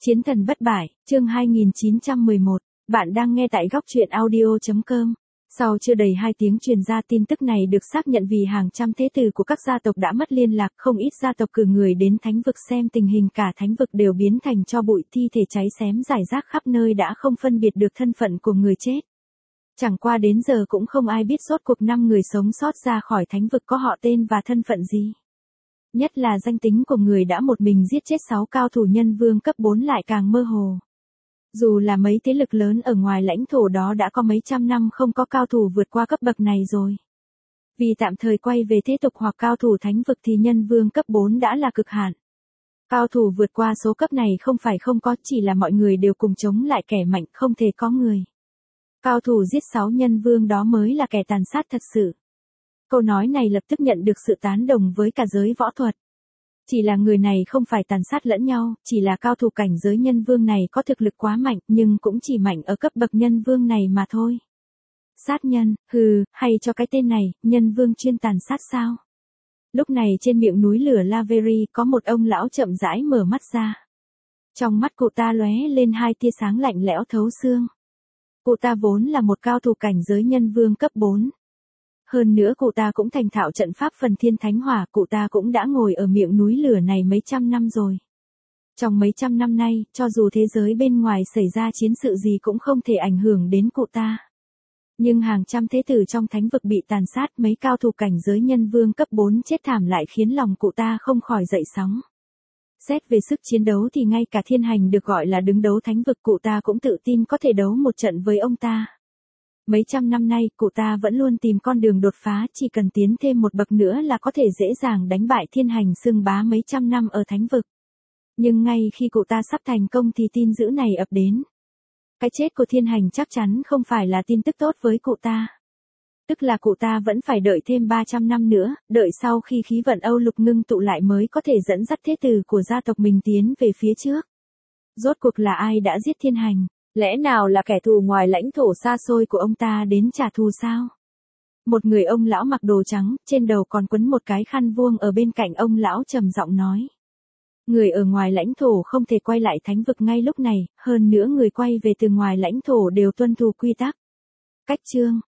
Chiến thần bất bại, chương 2911, bạn đang nghe tại góc truyện audio.com. Sau chưa đầy 2 tiếng truyền ra tin tức này được xác nhận vì hàng trăm thế tử của các gia tộc đã mất liên lạc, không ít gia tộc cử người đến thánh vực xem tình hình, cả thánh vực đều biến thành tro bụi, thi thể cháy xém rải rác khắp nơi, đã không phân biệt được thân phận của người chết. Chẳng qua đến giờ cũng không ai biết rốt cuộc 5 người sống sót ra khỏi thánh vực có họ tên và thân phận gì. Nhất là danh tính của người đã một mình giết chết 6 cao thủ nhân vương cấp 4 lại càng mơ hồ. Dù là mấy thế lực lớn ở ngoài lãnh thổ đó đã có mấy trăm năm không có cao thủ vượt qua cấp bậc này rồi. Vì tạm thời quay về thế tục hoặc cao thủ thánh vực thì nhân vương cấp 4 đã là cực hạn. Cao thủ vượt qua số cấp này không phải không có, chỉ là mọi người đều cùng chống lại kẻ mạnh, không thể có người. Cao thủ giết 6 nhân vương đó mới là kẻ tàn sát thật sự. Câu nói này lập tức nhận được sự tán đồng với cả giới võ thuật. Chỉ là người này không phải tàn sát lẫn nhau, chỉ là cao thủ cảnh giới nhân vương này có thực lực quá mạnh, nhưng cũng chỉ mạnh ở cấp bậc nhân vương này mà thôi. Sát nhân, hay cho cái tên này, nhân vương chuyên tàn sát sao? Lúc này trên miệng núi lửa Laveri có một ông lão chậm rãi mở mắt ra. Trong mắt cụ ta lóe lên 2 tia sáng lạnh lẽo thấu xương. Cụ ta vốn là một cao thủ cảnh giới nhân vương cấp 4. Hơn nữa cụ ta cũng thành thạo trận pháp phần thiên thánh hỏa, cụ ta cũng đã ngồi ở miệng núi lửa này mấy trăm năm rồi. Trong mấy trăm năm nay, cho dù thế giới bên ngoài xảy ra chiến sự gì cũng không thể ảnh hưởng đến cụ ta. Nhưng hàng trăm thế tử trong thánh vực bị tàn sát, mấy cao thủ cảnh giới nhân vương cấp 4 chết thảm lại khiến lòng cụ ta không khỏi dậy sóng. Xét về sức chiến đấu thì ngay cả thiên hành được gọi là đứng đấu thánh vực cụ ta cũng tự tin có thể đấu một trận với ông ta. Mấy trăm năm nay, cụ ta vẫn luôn tìm con đường đột phá, chỉ cần tiến thêm một bậc nữa là có thể dễ dàng đánh bại thiên hành xưng bá mấy trăm năm ở thánh vực. Nhưng ngay khi cụ ta sắp thành công thì tin dữ này ập đến. Cái chết của thiên hành chắc chắn không phải là tin tức tốt với cụ ta. Tức là cụ ta vẫn phải đợi thêm 300 năm nữa, đợi sau khi khí vận Âu Lục ngưng tụ lại mới có thể dẫn dắt thế tử của gia tộc mình tiến về phía trước. Rốt cuộc là ai đã giết thiên hành? Lẽ nào là kẻ thù ngoài lãnh thổ xa xôi của ông ta đến trả thù sao? Một người ông lão mặc đồ trắng, trên đầu còn quấn một cái khăn vuông, ở bên cạnh ông lão trầm giọng nói. Người ở ngoài lãnh thổ không thể quay lại thánh vực ngay lúc này, hơn nữa người quay về từ ngoài lãnh thổ đều tuân thủ quy tắc. Cách chương,